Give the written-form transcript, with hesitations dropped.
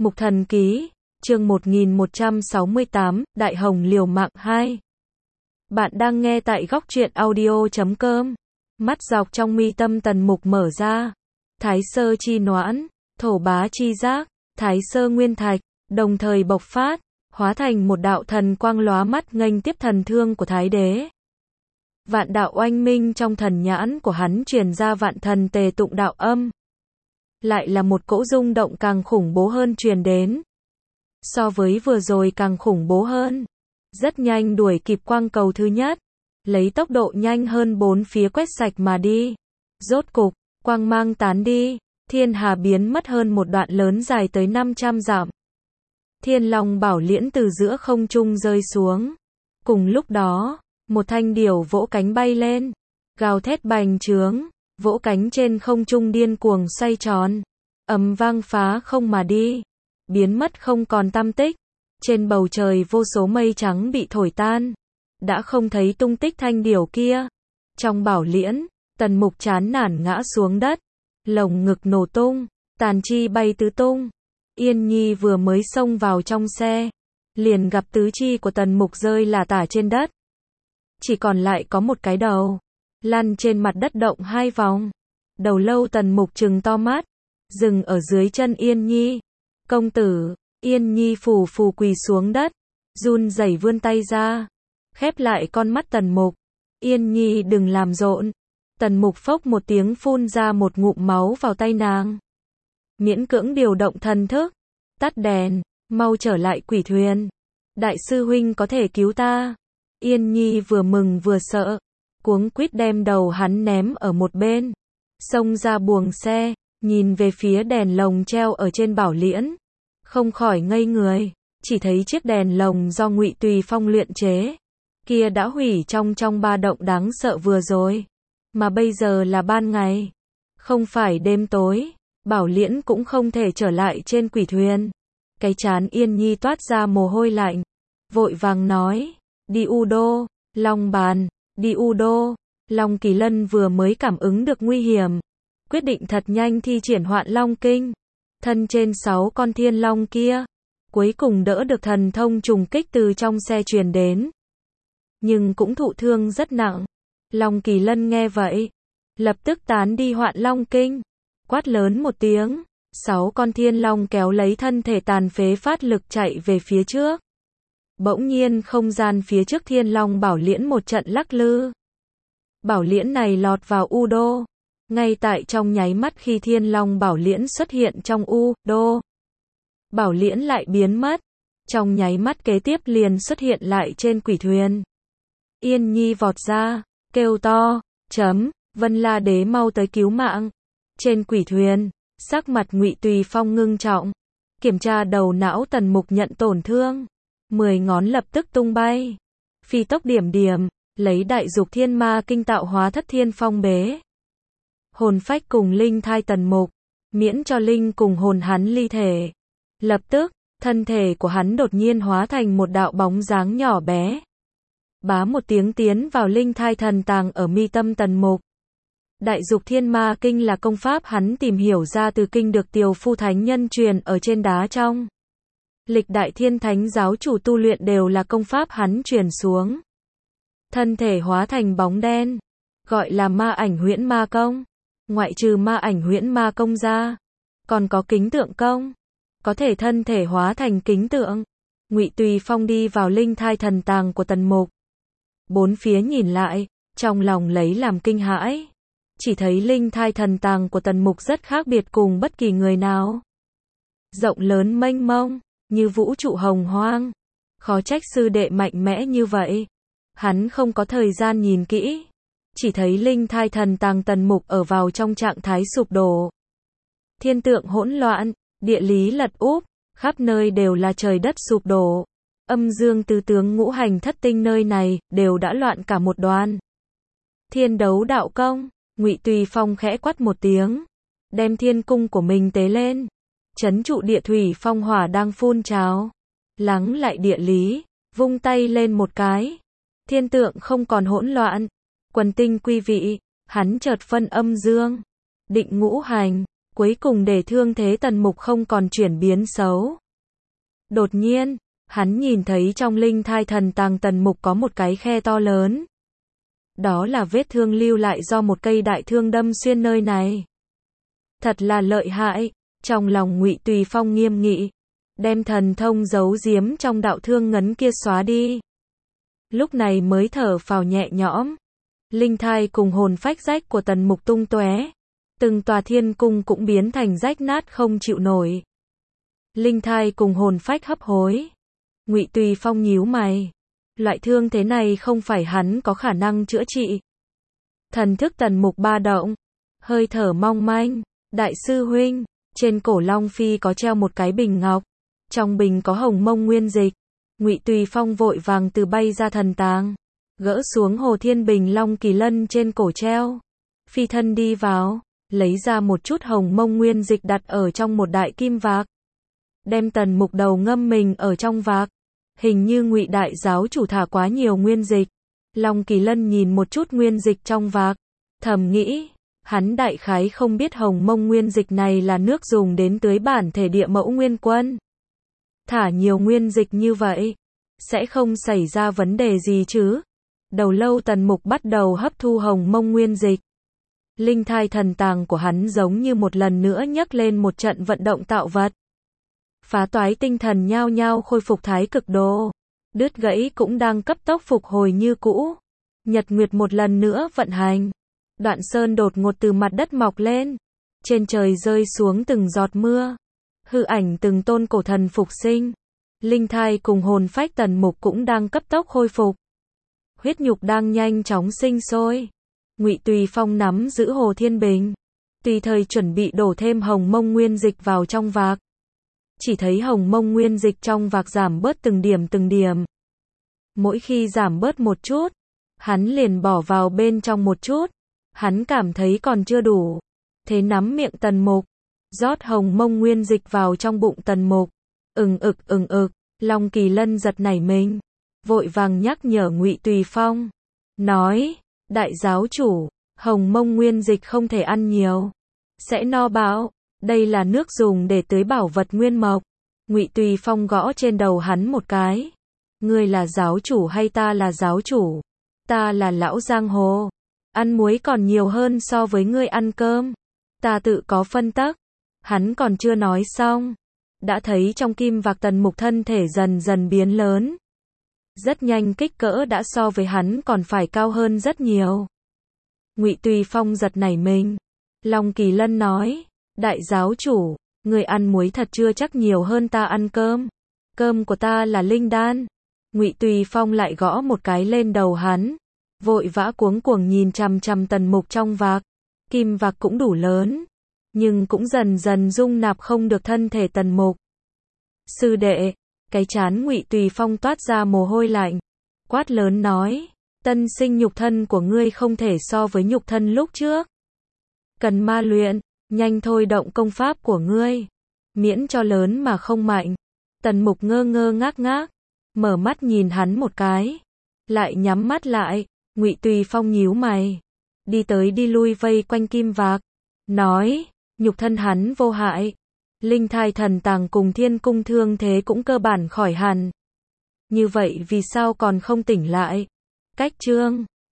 Mục Thần Ký, chương 1168, Đại Hồng Liều Mạng 2. Bạn đang nghe tại góc truyện audio.com. Mắt dọc trong mi tâm Tần Mục mở ra. Thái sơ chi noãn, thổ bá chi giác, thái sơ nguyên thạch, đồng thời bộc phát, hóa thành một đạo thần quang lóa mắt nghênh tiếp thần thương của Thái Đế. Vạn đạo oanh minh trong thần nhãn của hắn truyền ra vạn thần tề tụng đạo âm. Lại là một cỗ rung động càng khủng bố hơn truyền đến. So với vừa rồi càng khủng bố hơn. Rất nhanh đuổi kịp quang cầu thứ nhất. Lấy tốc độ nhanh hơn bốn phía quét sạch mà đi. Rốt cục, quang mang tán đi. Thiên hà biến mất hơn một đoạn lớn dài tới 500 dặm. Thiên Long Bảo Liễn từ giữa không trung rơi xuống. Cùng lúc đó, một thanh điểu vỗ cánh bay lên. Gào thét bành trướng. Vỗ cánh trên không trung điên cuồng xoay tròn, ầm vang phá không mà đi, biến mất không còn tăm tích. Trên bầu trời vô số mây trắng bị thổi tan, đã không thấy tung tích thanh điểu kia. Trong bảo liễn, Tần Mục chán nản ngã xuống đất, lồng ngực nổ tung, tàn chi bay tứ tung. Yên Nhi vừa mới xông vào trong xe, liền gặp tứ chi của Tần Mục rơi lả tả trên đất. Chỉ còn lại có một cái đầu, lăn trên mặt đất động hai vòng. Đầu lâu Tần Mục trừng to mắt, dừng ở dưới chân Yên Nhi. Công tử, Yên Nhi phù phù quỳ xuống đất, run rẩy vươn tay ra, khép lại con mắt Tần Mục. Yên Nhi đừng làm rộn. Tần Mục phốc một tiếng phun ra một ngụm máu vào tay nàng. Miễn cưỡng điều động thần thức, tắt đèn, mau trở lại quỷ thuyền. Đại sư huynh có thể cứu ta. Yên Nhi vừa mừng vừa sợ, cuống quýt đem đầu hắn ném ở một bên, xông ra buồng xe, nhìn về phía đèn lồng treo ở trên bảo liễn, không khỏi ngây người, chỉ thấy chiếc đèn lồng do Ngụy Tùy Phong luyện chế, kia đã hủy trong ba động đáng sợ vừa rồi, mà bây giờ là ban ngày, không phải đêm tối, bảo liễn cũng không thể trở lại trên quỷ thuyền. Cái trán Yên Nhi toát ra mồ hôi lạnh, vội vàng nói, đi U Đô, Long Bàn. Đi U Đô. Long Kỳ Lân vừa mới cảm ứng được nguy hiểm, quyết định thật nhanh thi triển Hoạn Long Kinh. Thân trên 6 con thiên long kia, cuối cùng đỡ được thần thông trùng kích từ trong xe truyền đến. Nhưng cũng thụ thương rất nặng. Long Kỳ Lân nghe vậy, lập tức tán đi Hoạn Long Kinh, quát lớn một tiếng. 6 con thiên long kéo lấy thân thể tàn phế phát lực chạy về phía trước. Bỗng nhiên không gian phía trước Thiên Long Bảo Liễn một trận lắc lư. Bảo Liễn này lọt vào U Đô. Ngay tại trong nháy mắt khi Thiên Long Bảo Liễn xuất hiện trong U Đô, Bảo Liễn lại biến mất. Trong nháy mắt kế tiếp liền xuất hiện lại trên quỷ thuyền. Yên Nhi vọt ra, kêu to, Vân La Đế mau tới cứu mạng. Trên quỷ thuyền, sắc mặt Ngụy Tùy Phong ngưng trọng, kiểm tra đầu não Tần Mục nhận tổn thương. 10 ngón lập tức tung bay, phi tốc điểm, lấy Đại Dục Thiên Ma Kinh tạo hóa Thất Thiên Phong bế. Hồn phách cùng linh thai Tần Mục, miễn cho linh cùng hồn hắn ly thể. Lập tức, thân thể của hắn đột nhiên hóa thành một đạo bóng dáng nhỏ bé. Bá một tiếng tiến vào linh thai thần tàng ở mi tâm Tần Mục. Đại Dục Thiên Ma Kinh là công pháp hắn tìm hiểu ra từ kinh được Tiều Phu Thánh Nhân truyền ở trên đá trong. Lịch đại thiên thánh giáo chủ tu luyện đều là công pháp hắn truyền xuống. Thân thể hóa thành bóng đen, gọi là Ma Ảnh Huyễn Ma Công. Ngoại trừ Ma Ảnh Huyễn Ma Công ra, còn có Kính Tượng Công, có thể thân thể hóa thành kính tượng. Ngụy Tùy Phong đi vào linh thai thần tàng của Tần Mục. Bốn phía nhìn lại, trong lòng lấy làm kinh hãi. Chỉ thấy linh thai thần tàng của Tần Mục rất khác biệt cùng bất kỳ người nào. Rộng lớn mênh mông, như vũ trụ hồng hoang. Khó trách sư đệ mạnh mẽ như vậy. Hắn không có thời gian nhìn kỹ, chỉ thấy linh thai thần tàng Tần Mục ở vào trong trạng thái sụp đổ. Thiên tượng hỗn loạn, địa lý lật úp, khắp nơi đều là trời đất sụp đổ. Âm dương tứ tướng ngũ hành thất tinh nơi này đều đã loạn cả một đoàn. Thiên đấu đạo công, Ngụy Tùy Phong khẽ quát một tiếng, đem thiên cung của mình tế lên. Trấn trụ địa thủy phong hỏa đang phun trào, lắng lại địa lý, vung tay lên một cái, thiên tượng không còn hỗn loạn, quần tinh quy vị, hắn chợt phân âm dương, định ngũ hành, cuối cùng để thương thế Tần Mục không còn chuyển biến xấu. Đột nhiên, hắn nhìn thấy trong linh thai thần tàng Tần Mục có một cái khe to lớn. Đó là vết thương lưu lại do một cây đại thương đâm xuyên nơi này. Thật là lợi hại, trong lòng Ngụy Tùy Phong nghiêm nghị, đem thần thông giấu giếm trong đạo thương ngấn kia xóa đi. Lúc này mới thở phào nhẹ nhõm. Linh thai cùng hồn phách rách của Tần Mục tung tóe, từng tòa thiên cung cũng biến thành rách nát không chịu nổi. Linh thai cùng hồn phách hấp hối. Ngụy Tùy Phong nhíu mày. Loại thương thế này không phải hắn có khả năng chữa trị. Thần thức Tần Mục ba động, hơi thở mong manh. Đại sư huynh, trên cổ Long Phi có treo một cái bình ngọc, trong bình có hồng mông nguyên dịch. Ngụy Tùy Phong vội vàng từ bay ra thần tàng, gỡ xuống Hồ Thiên Bình Long Kỳ Lân trên cổ treo, phi thân đi vào, lấy ra một chút hồng mông nguyên dịch đặt ở trong một đại kim vạc, đem Tần Mục đầu ngâm mình ở trong vạc. Hình như Ngụy đại giáo chủ thả quá nhiều nguyên dịch. Long Kỳ Lân nhìn một chút nguyên dịch trong vạc, thầm nghĩ, hắn đại khái không biết hồng mông nguyên dịch này là nước dùng đến tưới bản thể địa mẫu nguyên quân. Thả nhiều nguyên dịch như vậy, sẽ không xảy ra vấn đề gì chứ? Đầu lâu Tần Mục bắt đầu hấp thu hồng mông nguyên dịch. Linh thai thần tàng của hắn giống như một lần nữa nhấc lên một trận vận động tạo vật. Phá toái tinh thần nhao nhao khôi phục thái cực độ. Đứt gãy cũng đang cấp tốc phục hồi như cũ. Nhật nguyệt một lần nữa vận hành. Đoạn sơn đột ngột từ mặt đất mọc lên. Trên trời rơi xuống từng giọt mưa. Hư ảnh từng tôn cổ thần phục sinh. Linh thai cùng hồn phách Tần Mục cũng đang cấp tốc khôi phục. Huyết nhục đang nhanh chóng sinh sôi. Ngụy Tùy Phong nắm giữ Hồ Thiên Bình, tùy thời chuẩn bị đổ thêm hồng mông nguyên dịch vào trong vạc. Chỉ thấy hồng mông nguyên dịch trong vạc giảm bớt từng điểm. Mỗi khi giảm bớt một chút, hắn liền bỏ vào bên trong một chút. Hắn cảm thấy còn chưa đủ, thế nắm miệng Tần Mục, rót hồng mông nguyên dịch vào trong bụng Tần Mục. Ừng ực, Long Kỳ Lân giật nảy mình, vội vàng nhắc nhở Ngụy Tùy Phong, nói, đại giáo chủ, hồng mông nguyên dịch không thể ăn nhiều, sẽ no bạo, đây là nước dùng để tưới bảo vật nguyên mộc. Ngụy Tùy Phong gõ trên đầu hắn một cái, ngươi là giáo chủ hay ta là giáo chủ? Ta là lão giang hồ, ăn muối còn nhiều hơn so với ngươi ăn cơm, ta tự có phân tắc. Hắn còn chưa nói xong, đã thấy trong kim vạc Tần Mục thân thể dần dần biến lớn. Rất nhanh kích cỡ đã so với hắn còn phải cao hơn rất nhiều. Ngụy Tùy Phong giật nảy mình. Long Kỳ Lân nói, đại giáo chủ, người ăn muối thật chưa chắc nhiều hơn ta ăn cơm. Cơm của ta là linh đan. Ngụy Tùy Phong lại gõ một cái lên đầu hắn, vội vã cuống cuồng nhìn chằm chằm Tần Mục trong vạc. Kim vạc cũng đủ lớn, nhưng cũng dần dần dung nạp không được thân thể Tần Mục. Sư đệ, cái trán Ngụy Tùy Phong toát ra mồ hôi lạnh, quát lớn nói, tân sinh nhục thân của ngươi không thể so với nhục thân lúc trước. Cần ma luyện, nhanh thôi động công pháp của ngươi, miễn cho lớn mà không mạnh. Tần Mục ngơ ngơ ngác ngác, mở mắt nhìn hắn một cái, lại nhắm mắt lại. Ngụy Tùy Phong nhíu mày, đi tới đi lui vây quanh kim vạc, nói, nhục thân hắn vô hại. Linh thai thần tàng cùng thiên cung thương thế cũng cơ bản khỏi hẳn. Như vậy vì sao còn không tỉnh lại? Cách chương